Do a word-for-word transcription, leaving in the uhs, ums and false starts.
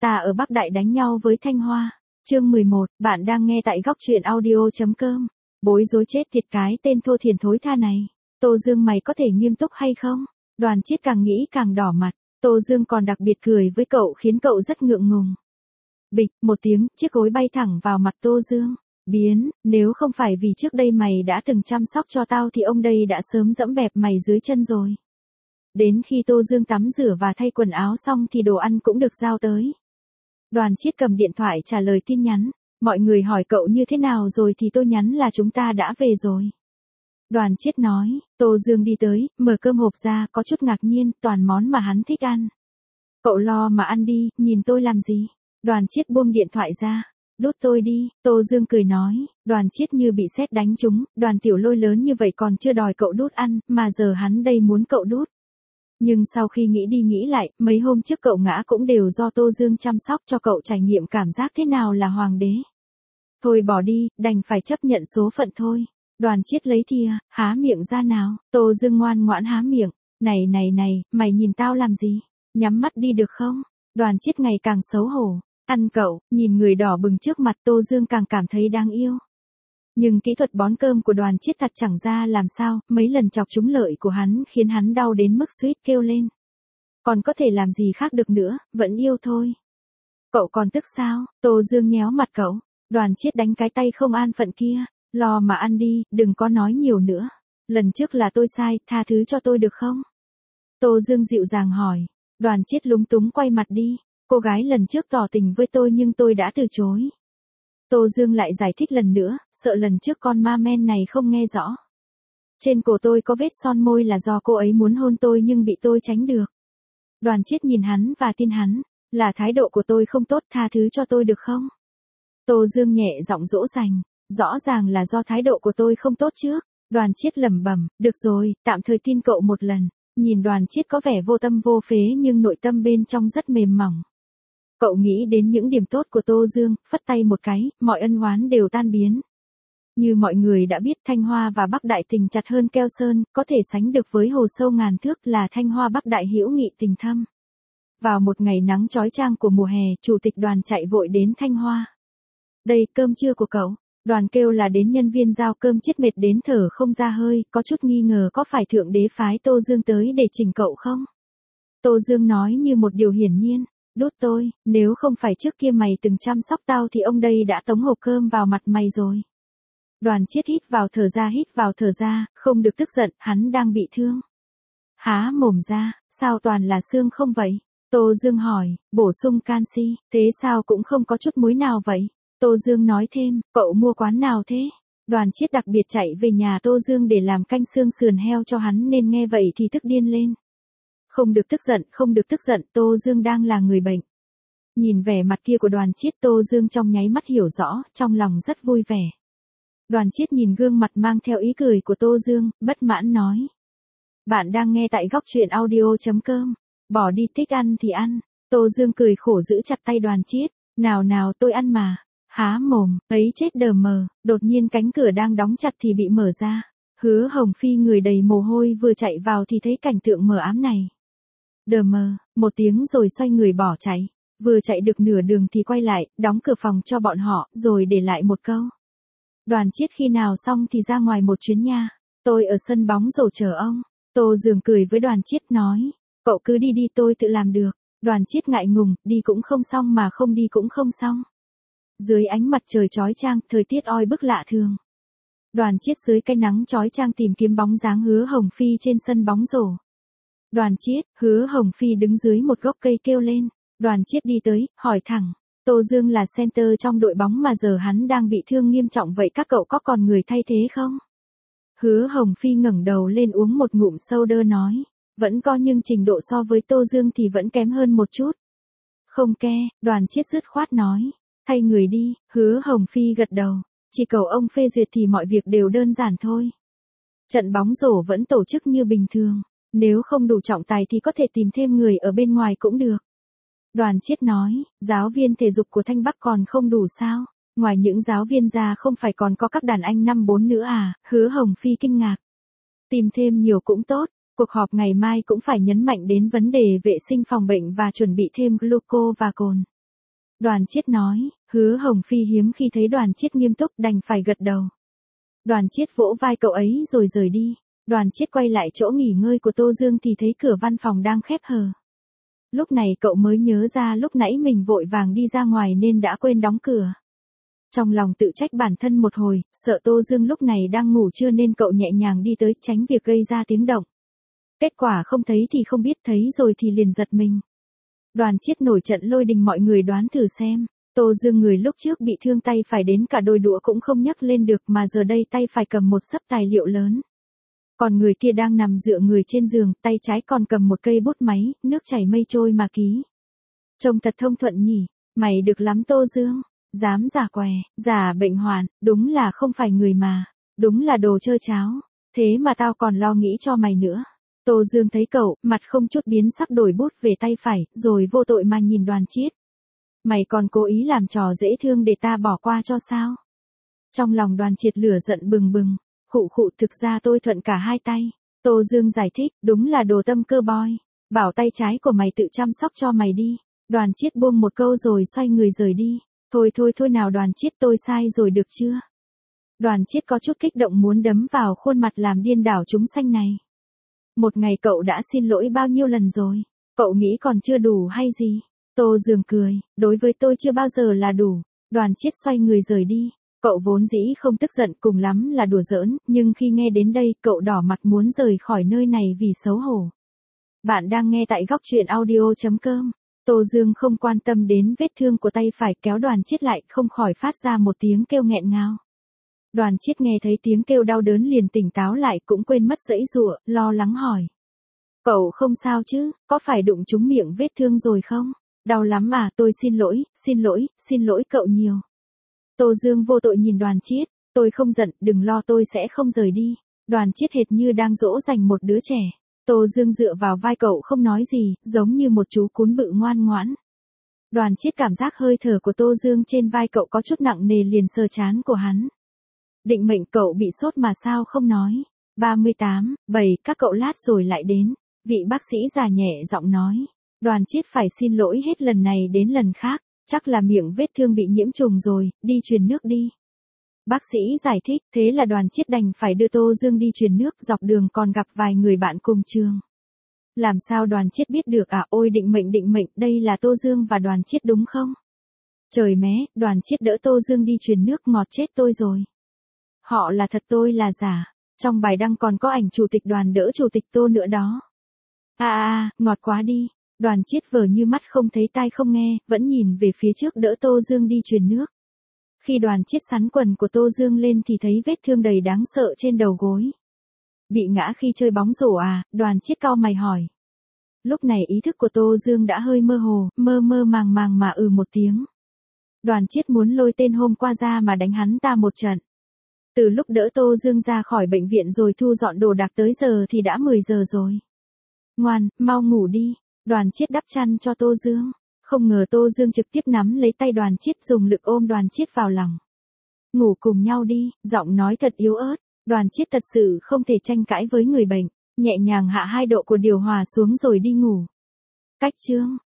ta ở Bắc Đại đánh nhau với Thanh Hoa. Chương mười một, bạn đang nghe tại góc truyện audio.com. Bối rối chết thiệt cái tên thô thiển thối tha này. Tô Dương mày có thể nghiêm túc hay không? Đoàn Chiết càng nghĩ càng đỏ mặt. Tô Dương còn đặc biệt cười với cậu khiến cậu rất ngượng ngùng. Bịch, một tiếng, chiếc gối bay thẳng vào mặt Tô Dương. Biến, nếu không phải vì trước đây mày đã từng chăm sóc cho tao thì ông đây đã sớm dẫm bẹp mày dưới chân rồi. Đến khi Tô Dương tắm rửa và thay quần áo xong thì đồ ăn cũng được giao tới. Đoàn Chiết cầm điện thoại trả lời tin nhắn. Mọi người hỏi cậu như thế nào rồi thì tôi nhắn là chúng ta đã về rồi. Đoàn Chiết nói, Tô Dương đi tới, mở cơm hộp ra, có chút ngạc nhiên, toàn món mà hắn thích ăn. Cậu lo mà ăn đi, nhìn tôi làm gì? Đoàn Chiết buông điện thoại ra. Đút tôi đi, Tô Dương cười nói. Đoàn Chiết như bị sét đánh trúng, Đoàn Tiểu Lôi lớn như vậy còn chưa đòi cậu đút ăn, mà giờ hắn đây muốn cậu đút. Nhưng sau khi nghĩ đi nghĩ lại, mấy hôm trước cậu ngã cũng đều do Tô Dương chăm sóc cho cậu trải nghiệm cảm giác thế nào là hoàng đế. Thôi bỏ đi, đành phải chấp nhận số phận thôi. Đoàn Chiết lấy thìa, há miệng ra nào. Tô Dương ngoan ngoãn há miệng. Này này này, mày nhìn tao làm gì? Nhắm mắt đi được không? Đoàn Chiết ngày càng xấu hổ. Ăn cậu, nhìn người đỏ bừng trước mặt Tô Dương càng cảm thấy đáng yêu. Nhưng kỹ thuật bón cơm của Đoàn Chiết thật chẳng ra làm sao, mấy lần chọc trúng lợi của hắn khiến hắn đau đến mức suýt kêu lên. Còn có thể làm gì khác được nữa, vẫn yêu thôi. Cậu còn tức sao? Tô Dương nhéo mặt cậu. Đoàn Chiết đánh cái tay không an phận kia. Lo mà ăn đi, đừng có nói nhiều nữa. Lần trước là tôi sai, tha thứ cho tôi được không? Tô Dương dịu dàng hỏi. Đoàn Chiết lúng túng quay mặt đi. Cô gái lần trước tỏ tình với tôi nhưng tôi đã từ chối. Tô Dương lại giải thích lần nữa, sợ lần trước con ma men này không nghe rõ. Trên cổ tôi có vết son môi là do cô ấy muốn hôn tôi nhưng bị tôi tránh được. Đoàn Chiết nhìn hắn và tin hắn, là thái độ của tôi không tốt, tha thứ cho tôi được không? Tô Dương nhẹ giọng dỗ dành, rõ ràng là do thái độ của tôi không tốt trước. Đoàn Chiết lẩm bẩm, được rồi, tạm thời tin cậu một lần. Nhìn Đoàn Chiết có vẻ vô tâm vô phế nhưng nội tâm bên trong rất mềm mỏng. Cậu nghĩ đến những điểm tốt của Tô Dương, phất tay một cái, mọi ân oán đều tan biến. Như mọi người đã biết, Thanh Hoa và Bắc Đại tình chặt hơn keo sơn, có thể sánh được với hồ sâu ngàn thước là Thanh Hoa Bắc Đại hữu nghị tình thâm. Vào một ngày nắng chói chang của mùa hè, chủ tịch Đoàn chạy vội đến Thanh Hoa. Đây, cơm trưa của cậu. Đoàn kêu là đến nhân viên giao cơm chết mệt đến thở không ra hơi, có chút nghi ngờ có phải thượng đế phái Tô Dương tới để chỉnh cậu không? Tô Dương nói như một điều hiển nhiên. Đút tôi, nếu không phải trước kia mày từng chăm sóc tao thì ông đây đã tống hộp cơm vào mặt mày rồi. Đoàn Chiết hít vào thở ra hít vào thở ra, không được tức giận, hắn đang bị thương. Há mồm ra, sao toàn là xương không vậy? Tô Dương hỏi, bổ sung canxi, thế sao cũng không có chút muối nào vậy? Tô Dương nói thêm, cậu mua quán nào thế? Đoàn Chiết đặc biệt chạy về nhà Tô Dương để làm canh xương sườn heo cho hắn nên nghe vậy thì tức điên lên. Không được tức giận, không được tức giận, Tô Dương đang là người bệnh. Nhìn vẻ mặt kia của Đoàn Chiết, Tô Dương trong nháy mắt hiểu rõ, trong lòng rất vui vẻ. Đoàn Chiết nhìn gương mặt mang theo ý cười của Tô Dương, bất mãn nói. Bạn đang nghe tại góc truyện audio.com. Bỏ đi, thích ăn thì ăn. Tô Dương cười khổ giữ chặt tay Đoàn Chiết. Nào nào, tôi ăn mà. Há mồm, ấy chết đờ mờ. Đột nhiên cánh cửa đang đóng chặt thì bị mở ra. Hứa Hồng Phi người đầy mồ hôi vừa chạy vào thì thấy cảnh tượng mờ ám này. Đờ mờ, một tiếng rồi xoay người bỏ chạy. Vừa chạy được nửa đường thì quay lại, đóng cửa phòng cho bọn họ, rồi để lại một câu. Đoàn Chiết khi nào xong thì ra ngoài một chuyến nha. Tôi ở sân bóng rổ chờ ông. Tô Dương cười với Đoàn Chiết nói. Cậu cứ đi đi, tôi tự làm được. Đoàn Chiết ngại ngùng, đi cũng không xong mà không đi cũng không xong. Dưới ánh mặt trời chói chang, thời tiết oi bức lạ thường. Đoàn Chiết dưới cái nắng chói chang tìm kiếm bóng dáng Hứa Hồng Phi trên sân bóng rổ. Đoàn Chiết, Hứa Hồng Phi đứng dưới một gốc cây kêu lên. Đoàn Chiết đi tới, hỏi thẳng. Tô Dương là center trong đội bóng mà giờ hắn đang bị thương nghiêm trọng vậy các cậu có còn người thay thế không? Hứa Hồng Phi ngẩng đầu lên uống một ngụm soda nói. Vẫn có nhưng trình độ so với Tô Dương thì vẫn kém hơn một chút. Không ke, Đoàn Chiết dứt khoát nói. Thay người đi, Hứa Hồng Phi gật đầu. Chỉ cầu ông phê duyệt thì mọi việc đều đơn giản thôi. Trận bóng rổ vẫn tổ chức như bình thường. Nếu không đủ trọng tài thì có thể tìm thêm người ở bên ngoài cũng được. Đoàn Chiết nói, giáo viên thể dục của Thanh Bắc còn không đủ sao? Ngoài những giáo viên ra không phải còn có các đàn anh năm bốn nữa à? Hứa Hồng Phi kinh ngạc. Tìm thêm nhiều cũng tốt. Cuộc họp ngày mai cũng phải nhấn mạnh đến vấn đề vệ sinh phòng bệnh và chuẩn bị thêm gluco và cồn. Đoàn Chiết nói, Hứa Hồng Phi hiếm khi thấy Đoàn Chiết nghiêm túc đành phải gật đầu. Đoàn Chiết vỗ vai cậu ấy rồi rời đi. Đoàn Chiết quay lại chỗ nghỉ ngơi của Tô Dương thì thấy cửa văn phòng đang khép hờ. Lúc này cậu mới nhớ ra lúc nãy mình vội vàng đi ra ngoài nên đã quên đóng cửa. Trong lòng tự trách bản thân một hồi, sợ Tô Dương lúc này đang ngủ trưa nên cậu nhẹ nhàng đi tới tránh việc gây ra tiếng động. Kết quả không thấy thì không biết, thấy rồi thì liền giật mình. Đoàn Chiết nổi trận lôi đình, mọi người đoán thử xem. Tô Dương người lúc trước bị thương tay phải đến cả đôi đũa cũng không nhấc lên được mà giờ đây tay phải cầm một xấp tài liệu lớn. Còn người kia đang nằm dựa người trên giường, tay trái còn cầm một cây bút máy, nước chảy mây trôi mà ký. Trông thật thông thuận nhỉ, mày được lắm Tô Dương, dám giả què, giả bệnh hoạn, đúng là không phải người mà, đúng là đồ chơi cháo, thế mà tao còn lo nghĩ cho mày nữa. Tô Dương thấy cậu, mặt không chút biến sắc đổi bút về tay phải, rồi vô tội mà nhìn Đoàn Chiết. Mày còn cố ý làm trò dễ thương để ta bỏ qua cho sao? Trong lòng Đoàn Chiết lửa giận bừng bừng, khụ khụ, thực ra tôi thuận cả hai tay. Tô Dương giải thích, đúng là đồ tâm cơ boy, bảo tay trái của mày tự chăm sóc cho mày đi. Đoàn Chiết buông một câu rồi xoay người rời đi. Thôi thôi thôi nào Đoàn Chiết, tôi sai rồi được chưa? Đoàn Chiết có chút kích động muốn đấm vào khuôn mặt làm điên đảo chúng sanh này. Một ngày cậu đã xin lỗi bao nhiêu lần rồi? Cậu nghĩ còn chưa đủ hay gì? Tô Dương cười, đối với tôi chưa bao giờ là đủ. Đoàn Chiết xoay người rời đi. Cậu vốn dĩ không tức giận, cùng lắm là đùa giỡn, nhưng khi nghe đến đây, cậu đỏ mặt muốn rời khỏi nơi này vì xấu hổ. Bạn đang nghe tại góc truyện audio chấm com. Tô Dương không quan tâm đến vết thương của tay phải, kéo Đoàn Chiết lại, không khỏi phát ra một tiếng kêu nghẹn ngào. Đoàn Chiết nghe thấy tiếng kêu đau đớn liền tỉnh táo lại, cũng quên mất giãy giụa, lo lắng hỏi. Cậu không sao chứ, có phải đụng trúng miệng vết thương rồi không? Đau lắm à, tôi xin lỗi, xin lỗi, xin lỗi cậu nhiều. Tô Dương vô tội nhìn Đoàn Chiết, tôi không giận, đừng lo, tôi sẽ không rời đi. Đoàn Chiết hệt như đang dỗ dành một đứa trẻ. Tô Dương dựa vào vai cậu không nói gì, giống như một chú cún bự ngoan ngoãn. Đoàn Chiết cảm giác hơi thở của Tô Dương trên vai cậu có chút nặng nề liền sờ trán của hắn. Định mệnh, cậu bị sốt mà sao không nói. ba mươi tám, bảy, các cậu lát rồi lại đến. Vị bác sĩ già nhẹ giọng nói. Đoàn Chiết phải xin lỗi hết lần này đến lần khác. Chắc là miệng vết thương bị nhiễm trùng rồi, đi truyền nước đi. Bác sĩ giải thích, thế là Đoàn Chiết đành phải đưa Tô Dương đi truyền nước, dọc đường còn gặp vài người bạn cùng trường. Làm sao Đoàn Chiết biết được à, ôi định mệnh định mệnh, đây là Tô Dương và Đoàn Chiết đúng không? Trời mé, Đoàn Chiết đỡ Tô Dương đi truyền nước, ngọt chết tôi rồi. Họ là thật, tôi là giả. Trong bài đăng còn có ảnh chủ tịch Đoàn đỡ chủ tịch Tô nữa đó. À à, ngọt quá đi. Đoàn Chiết vờ như mắt không thấy tai không nghe, vẫn nhìn về phía trước đỡ Tô Dương đi truyền nước. Khi Đoàn Chiết xắn quần của Tô Dương lên thì thấy vết thương đầy đáng sợ trên đầu gối. Bị ngã khi chơi bóng rổ à? Đoàn Chiết cau mày hỏi. Lúc này ý thức của Tô Dương đã hơi mơ hồ, mơ mơ màng màng mà ừ một tiếng. Đoàn Chiết muốn lôi tên hôm qua ra mà đánh hắn ta một trận. Từ lúc đỡ Tô Dương ra khỏi bệnh viện rồi thu dọn đồ đạc tới giờ thì đã mười giờ rồi. Ngoan, mau ngủ đi. Đoàn Chiết đắp chăn cho Tô Dương. Không ngờ Tô Dương trực tiếp nắm lấy tay Đoàn Chiết, dùng lực ôm Đoàn Chiết vào lòng. Ngủ cùng nhau đi, giọng nói thật yếu ớt. Đoàn Chiết thật sự không thể tranh cãi với người bệnh, nhẹ nhàng hạ hai độ của điều hòa xuống rồi đi ngủ. Cách chương